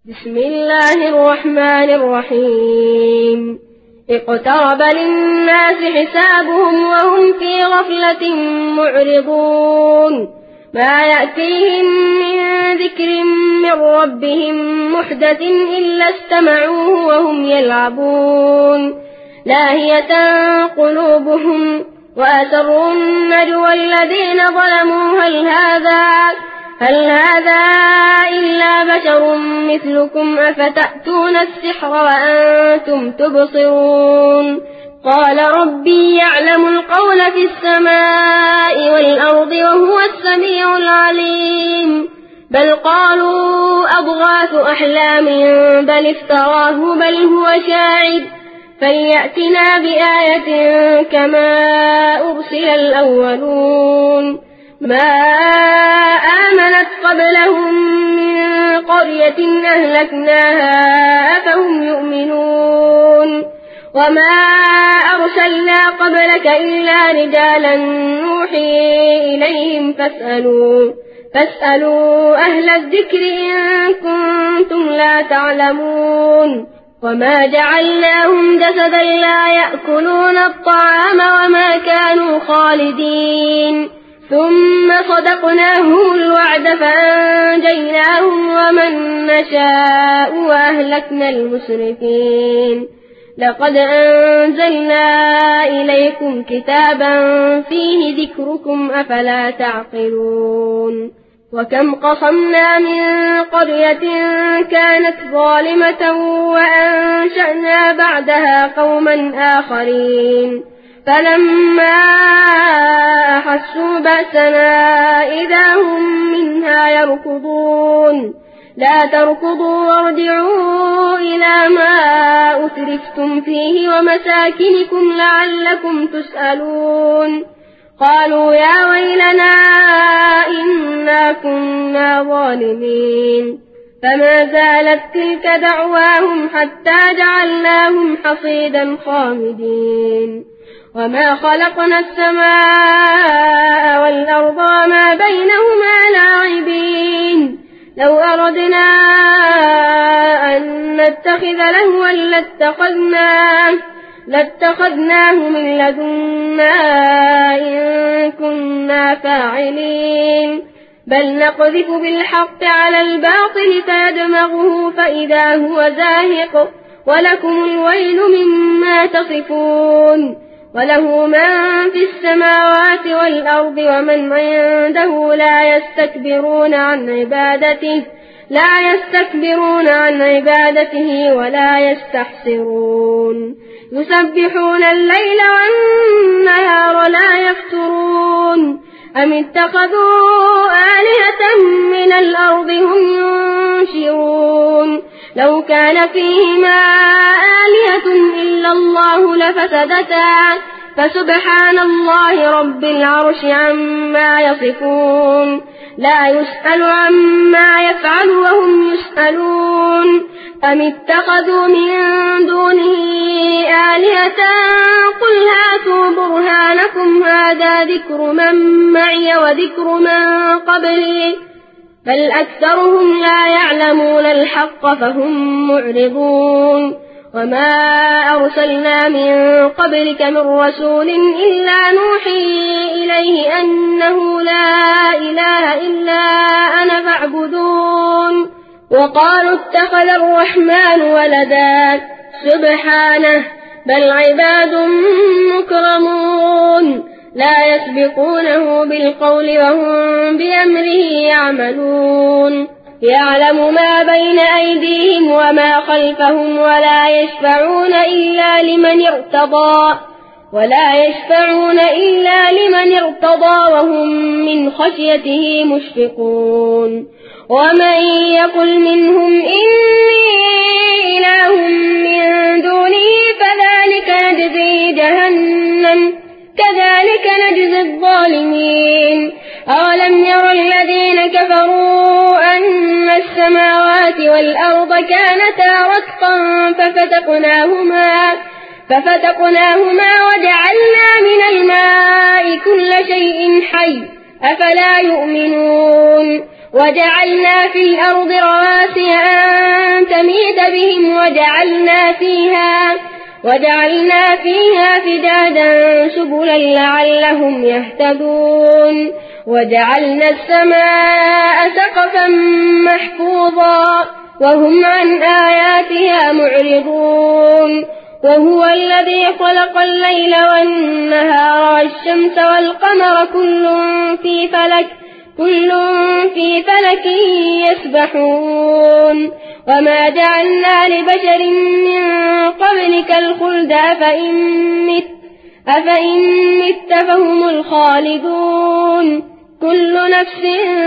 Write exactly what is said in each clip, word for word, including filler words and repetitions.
بسم الله الرحمن الرحيم اقترب للناس حسابهم وهم في غفلة معرضون ما يأتيهم من ذكر من ربهم محدث إلا استمعوه وهم يلعبون لاهية قلوبهم وأسروا النجوى الذين ظلموا هل هذا هل هذا إلا بشر مثلكم أفتأتون السحر وأنتم تبصرون قال ربي يعلم القول في السماء والأرض وهو السميع العليم بل قالوا أضغاث أحلام بل افتراه بل هو شاعر فليأتنا بآية كما أرسل الأولون ما آمنت قبلهم من قرية أهلكناها أفهم يؤمنون وما أرسلنا قبلك إلا رجالا نوحي إليهم فاسألوا فاسألوا أهل الذكر إن كنتم لا تعلمون وما جعلناهم جسدا لا يأكلون الطعام وما كانوا خالدين ثم صدقناهم الوعد فأنجيناهم ومن نشاء وأهلكنا المسرفين لقد أنزلنا إليكم كتابا فيه ذكركم أفلا تعقلون وكم قصمنا من قرية كانت ظالمة وأنشأنا بعدها قوما آخرين فلما أحسوا بأسنا إذا هم منها يركضون لا تركضوا وارجعوا إلى ما أترفتم فيه ومساكنكم لعلكم تسألون قالوا يا ويلنا إنا كنا ظالمين فما زالت تلك دعواهم حتى جعلناهم حصيدا خامدين وما خلقنا السماء والأرض وما بينهما لاعبين لو أردنا أن نتخذ لهوا لاتخذناه لاتخذناه من لدنا إن كنا فاعلين بل نقذف بالحق على الباطل فيدمغه فإذا هو زاهق ولكم الويل مما تصفون وله من في السماوات والأرض ومن عنده لا يستكبرون عن عبادته لا يستكبرون عن عبادته ولا يستحسرون يسبحون الليل والنهار لا يفترون أم اتخذوا آلهة من الأرض هم ينشرون لو كان فيهما آلهة إلا الله لفسدتا فسبحان الله رب العرش عما يصفون لا يسأل عما يفعل وهم يسألون أم اتخذوا من دونه آلهة قل هاتوا برهانكم هذا ذكر من معي وذكر من قبلي بل أكثرهم لا يعلمون الحق فهم معرضون وما أرسلنا من قبلك من رسول إلا نوحي إليه أنه لا إله إلا أنا فاعبدون وقالوا اتخذ الرحمن ولدا سبحانه بل عباد مكرمون لا يسبقونه بالقول وهم بأمره يعملون يعلم ما بين أيديهم وما خلفهم ولا يشفعون إلا لمن ارتضى ولا يشفعون إلا لمن ارتضى وهم من خشيته مشفقون ومن يقل منهم إني إله من دونه فذلك نجزي جهنم كذلك نجزي الظالمين أولم ير الذين كفروا أن السماوات والأرض كانتا رتقا ففتقناهما ففتقناهما وجعلنا من الماء كل شيء حي أفلا يؤمنون وجعلنا في الأرض رواسي أن بشرهم وجعلنا فيها وجعلنا فيها فجاجا سبلا لعلهم يهتدون وجعلنا السماء سقفا محفوظا وهم عن آياتها معرضون وهو الذي خلق الليل والنهار والشمس والقمر كل في فلك كل في فلك يسبحون وما جعلنا لبشر من قبلك الخلد أفإن مت أفإن مت فهم الخالدون كل نفس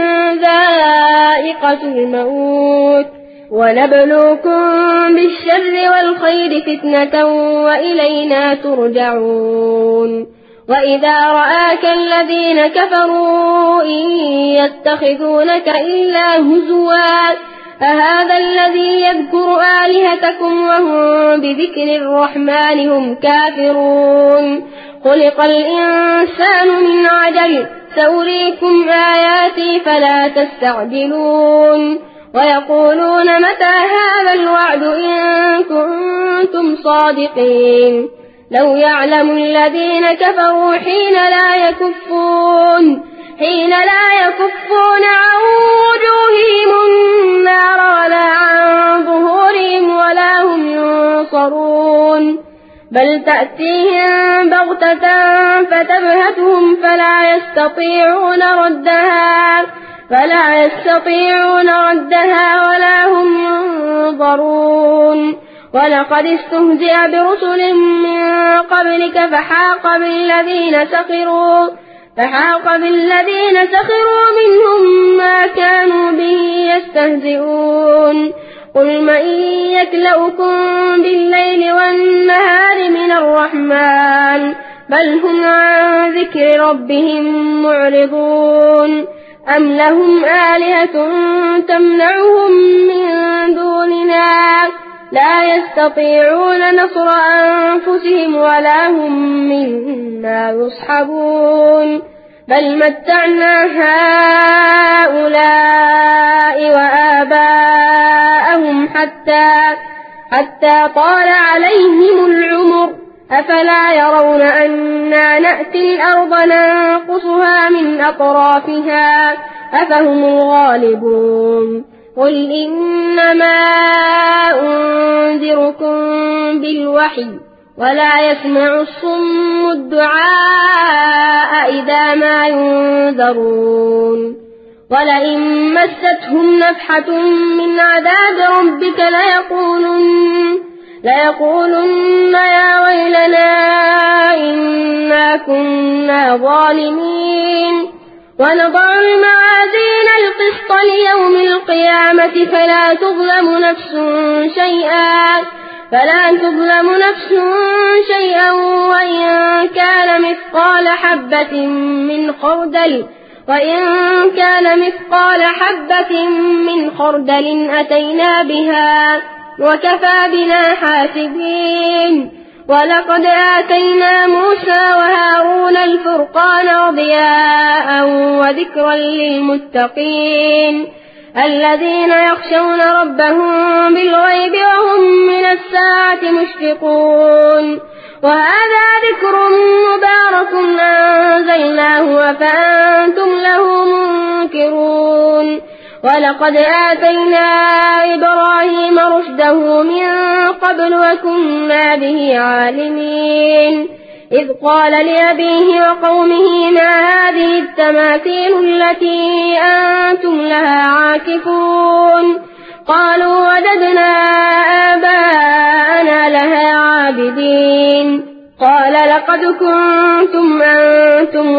ذائقة الموت ونبلوكم بالشر والخير فتنة وإلينا ترجعون وإذا رآك الذين كفروا إن يتخذونك إلا هزوا أهذا الذي يذكر آلهتكم وهم بذكر الرحمن هم كافرون خلق الإنسان من عجل سأريكم آياتي فلا تستعجلون ويقولون متى هذا الوعد إن كنتم صادقين لو يعلم الذين كفروا حين لا يكفون حين لا يكفون عن وجوههم النار ولا عن ظهورهم ولا هم ينصرون بل تأتيهم بغتة فتبهتهم فلا يستطيعون ردها فلا يستطيعون ردها ولا هم ينظرون ولقد استهزئ برسل من قبلك فحاق بالذين سخروا فحاق بالذين سخروا منهم ما كانوا به يستهزئون قل من يكلؤكم بالليل والنهار من الرحمن بل هم عن ذكر ربهم معرضون أم لهم آلهة تمنعهم من دوننا لا يستطيعون نصر أنفسهم ولا هم منا يصحبون بل متعنا هؤلاء وآباءهم حتى حتى طال عليهم العمر أفلا يرون أنا نأتي الأرض ننقصها من أطرافها أفهم الغالبون قل إنما أنذركم بالوحي ولا يسمع الصم الدعاء إذا ما ينذرون ولئن مستهم نفحة من عذاب ربك ليقولن ليقولن يا ويلنا إنا كنا ظالمين ونضع الموازين القسط ليوم القيامة فلا تظلم نفس شيئا فلا تظلم نفس شيئا وإن كان مثقال حبة من خردل وإن كان مثقال حبة من خردل أتينا بها وكفى بنا حاسبين ولقد آتينا موسى وهارون الفرقان وضياء وذكرا للمتقين الذين يخشون ربهم بالغيب وهم من الساعة مشفقون وهذا ذكر مبارك أنزلناه أفأنتم له منكرون ولقد آتينا إبراهيم رشده من قبل وكنا به عالمين إذ قال لأبيه وقومه ما هذه التماثيل التي أنتم لها عاكفون قالوا وجدنا آباءنا لها عابدين قال لقد كنتم أنتم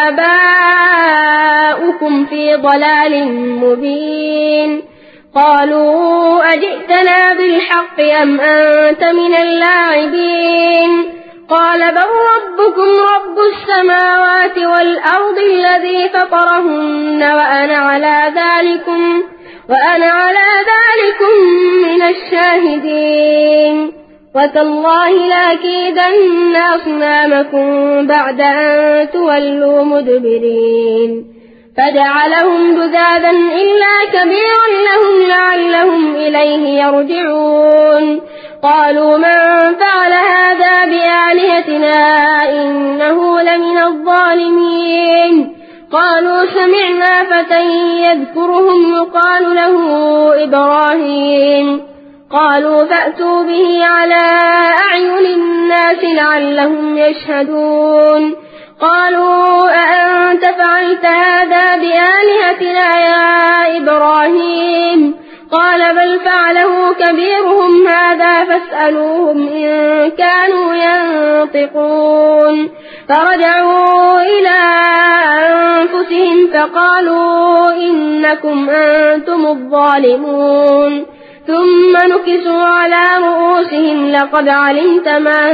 وآباؤكم في ضلال مبين قالوا أجئتنا بالحق أم أنت من اللاعبين قال بل ربكم رب السماوات والأرض الذي فطرهن وأنا على ذلكم وأنا على ذلكم من الشاهدين وتالله لأكيدن أصنامكم بعد أن تولوا مدبرين فجعلهم جذاذا إلا كبيرا لهم لعلهم إليه يرجعون قالوا من فعل هذا بآلهتنا إنه لمن الظالمين قالوا سمعنا فتى يذكرهم يقال له إبراهيم قالوا فأتوا به على أعين الناس لعلهم يشهدون قالوا أأنت فعلت هذا بآلهتنا يا إبراهيم قال بل فعله كبيرهم هذا فاسألوهم إن كانوا ينطقون فرجعوا إلى أنفسهم فقالوا إنكم أنتم الظالمون ثم نكسوا على رؤوسهم لقد علمت ما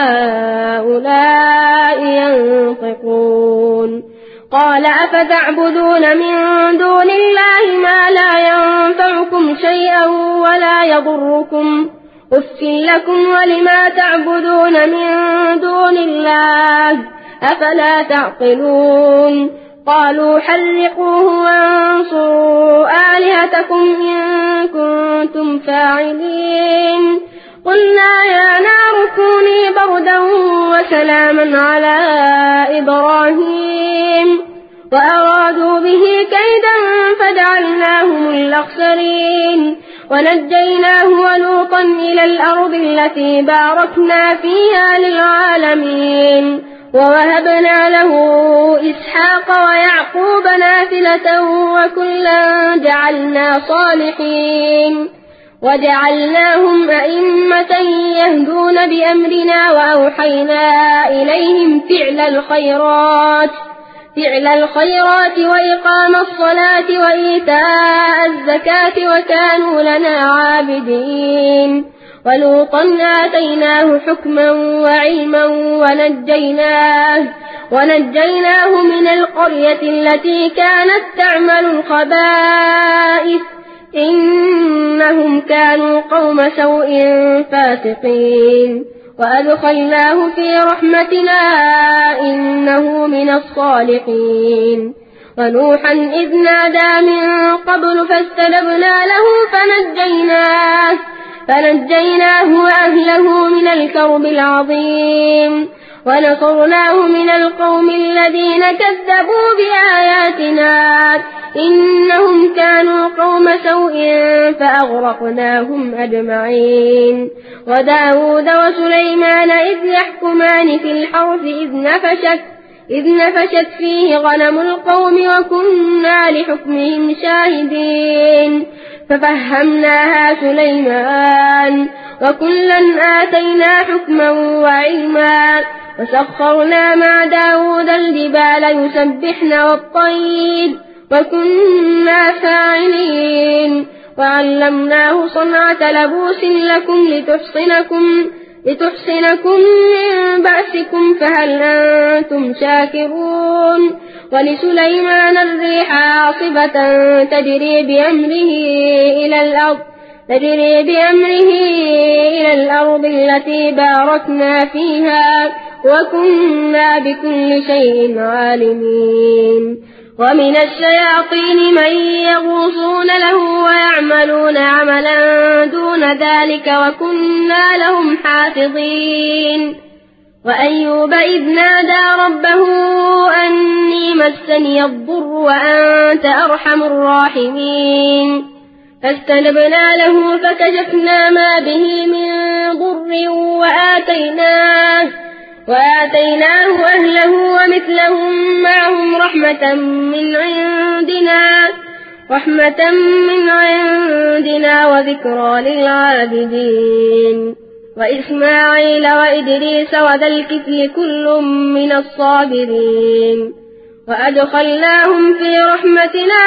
هؤلاء ينطقون قال أفتعبدون من دون الله ما لا ينفعكم شيئا ولا يضركم أف لكم ولما تعبدون من دون الله أفلا تعقلون قالوا حرقوه وانصروا آلهتكم إن كنتم فاعلين قلنا يا نار كوني بردا وسلاما على إبراهيم وأرادوا به كيدا فجعلناهم الأخسرين ونجيناه ولوطا إلى الأرض التي باركنا فيها للعالمين ووهبنا له إسحاق ويعقوب نافلة وكلا جعلنا صالحين وجعلناهم أئمة يهدون بأمرنا وأوحينا إليهم فعل الخيرات فعل الخيرات وإقام الصلاة وإيتاء الزكاة وكانوا لنا عابدين ولوطا آتيناه حكما وعلما ونجيناه ونجيناه من القرية التي كانت تعمل الخبائث إنهم كانوا قوم سوء فاسقين وأدخلناه في رحمتنا إنه من الصالحين ونوحا إذ نادى من قبل فاستجبنا له فنجيناه فنجيناه وأهله من الكرب العظيم ونصرناه من القوم الذين كذبوا بآياتنا إنهم كانوا قوم سوء فأغرقناهم أجمعين وداود وسليمان إذ يحكمان في الحرث إذ نفشت إذ نفشت فيه غنم القوم وكنا لحكمهم شاهدين ففهمناها سليمان وكلا آتينا حكما وعلما وسخرنا مع داود الجبال يسبحن والطير وكنا فاعلين وعلمناه صنعة لبوس لكم لتحصنكم لتحصنكم من بأسكم فهل أنتم شاكرون ولسليمان الريح عاصفة تجري بأمره إلى الأرض تجري بأمره إلى الأرض التي باركنا فيها وكنا بكل شيء عالمين ومن الشياطين من يغوصون له ويعملون عملا دون ذلك وكنا لهم حافظين وأيوب إذ نادى ربه أني مسني الضر وأنت أرحم الراحمين فاستجبنا له فكشفنا ما به من ضر وآتيناه وآتيناه أهله ومثلهم معهم رحمة من عندنا رحمة من عندنا وذكرى للعابدين وإسماعيل وإدريس وذا الكفل كل من الصابرين وأدخلناهم في رحمتنا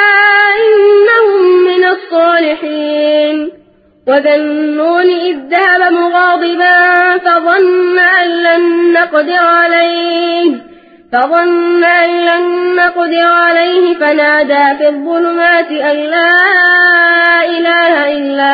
إنهم من الصالحين وذا النون إذ ذهب مغاضبا فظن أن لن نقدر عليه فظن أن لن نقدر عليه فنادى في الظلمات أن لا إله إلا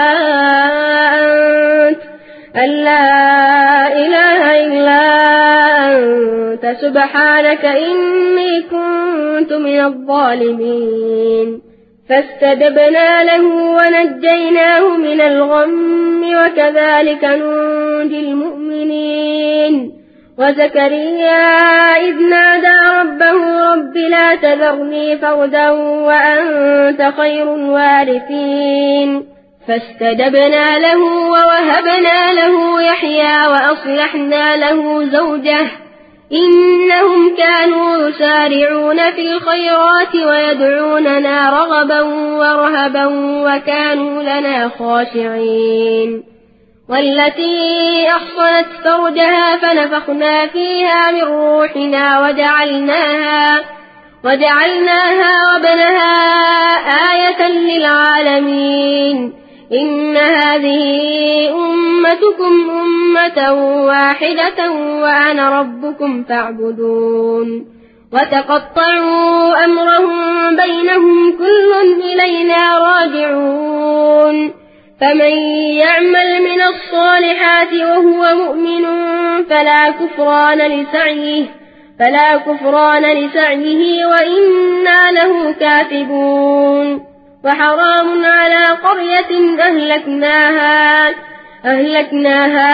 أنت أن لا إله إلا أنت سبحانك إني كنت من الظالمين. فاستجبنا له ونجيناه من الغم وكذلك ننجي المؤمنين. وزكريا إذ نادى ربه رب لا تذرني فردا وأنت خير الوارثين. فاستجبنا له ووهبنا له يحيى وأصلحنا له زوجه إنهم كانوا يسارعون في الخيرات ويدعوننا رغبا ورهبا وكانوا لنا خاشعين. والتي أحصنت فرجها فنفخنا فيها من روحنا وجعلناها, وجعلناها وابنها آية للعالمين. إن هذه أمتكم أمة واحدة وأنا ربكم فاعبدون. وتقطعوا أمرهم بينهم كل إلينا راجعون. فمن يعمل من الصالحات وهو مؤمن فلا كفران لسعيه فلا كفران لسعيه وإنا له كاتبون. وحرام على قرية أهلكناها أهلكناها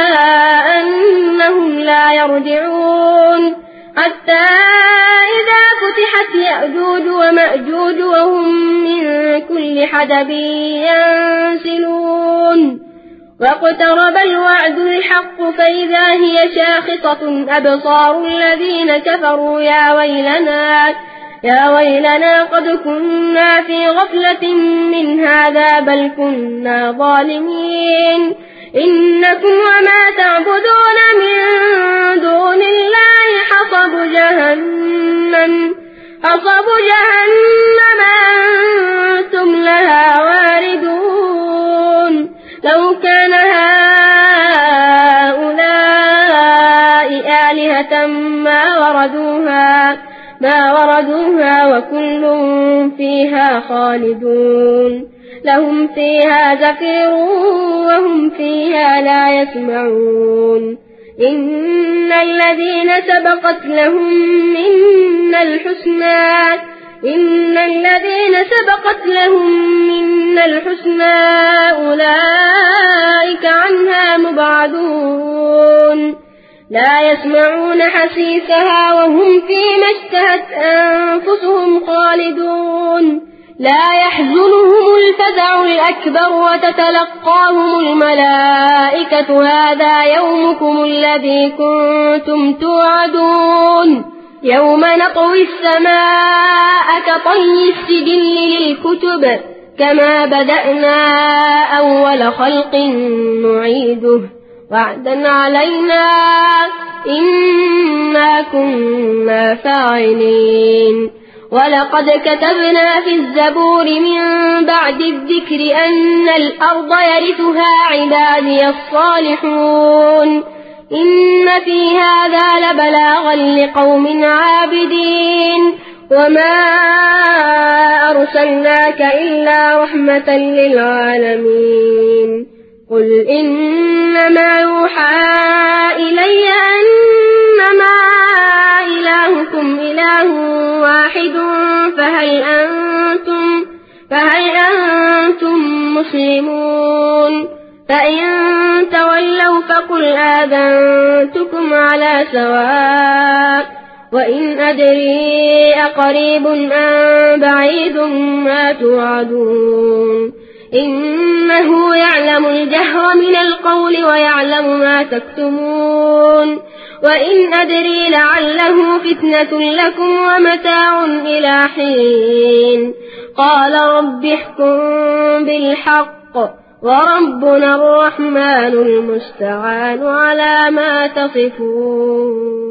أنهم لا يرجعون حتى إذا فتحت يأجوج ومأجوج وهم من كل حدب ينسلون. واقترب الوعد الحق فإذا هي شاخصة أبصار الذين كفروا يا ويلنا يا ويلنا قد كنا في غفلة من هذا بل كنا ظالمين. إنكم وما تعبدون من دون الله حصب جهنم حصب جهنم أنتم لها واردون. لو كان هؤلاء آلهة ما وردوها ما وردوها وكل فيها خالدون. لهم فيها زفير وهم فيها لا يسمعون. إن الذين سبقت لهم منا الحسنى إن الذين سبقت لهم منا الحسنى أولئك عنها مبعدون. لا يسمعون حسيسها وهم فيما اشتهت أنفسهم خالدون. لا يحزنهم الفزع الأكبر وتتلقاهم الملائكة هذا يومكم الذي كنتم توعدون. يوم نطوي السماء كطي السجل للكتب كما بدأنا أول خلق نعيده وعدا علينا إنا كنا فاعلين. ولقد كتبنا في الزبور من بعد الذكر أن الأرض يرثها عبادي الصالحون. إن في هذا لبلاغا لقوم عابدين. وما أرسلناك إلا رحمة للعالمين. قل إنما يوحى إلي أنما إلهكم إله واحد فهل أنتم, فهل أنتم مسلمون. فإن تولوا فقل آذنتكم على سواء. وإن أدري أقريب أم بعيد ما توعدون. إنه يعلم الجهر من القول ويعلم ما تكتمون. وإن أدري لعله فتنة لكم ومتاع إلى حين. قال رب احكم بالحق وربنا الرحمن المستعان على ما تصفون.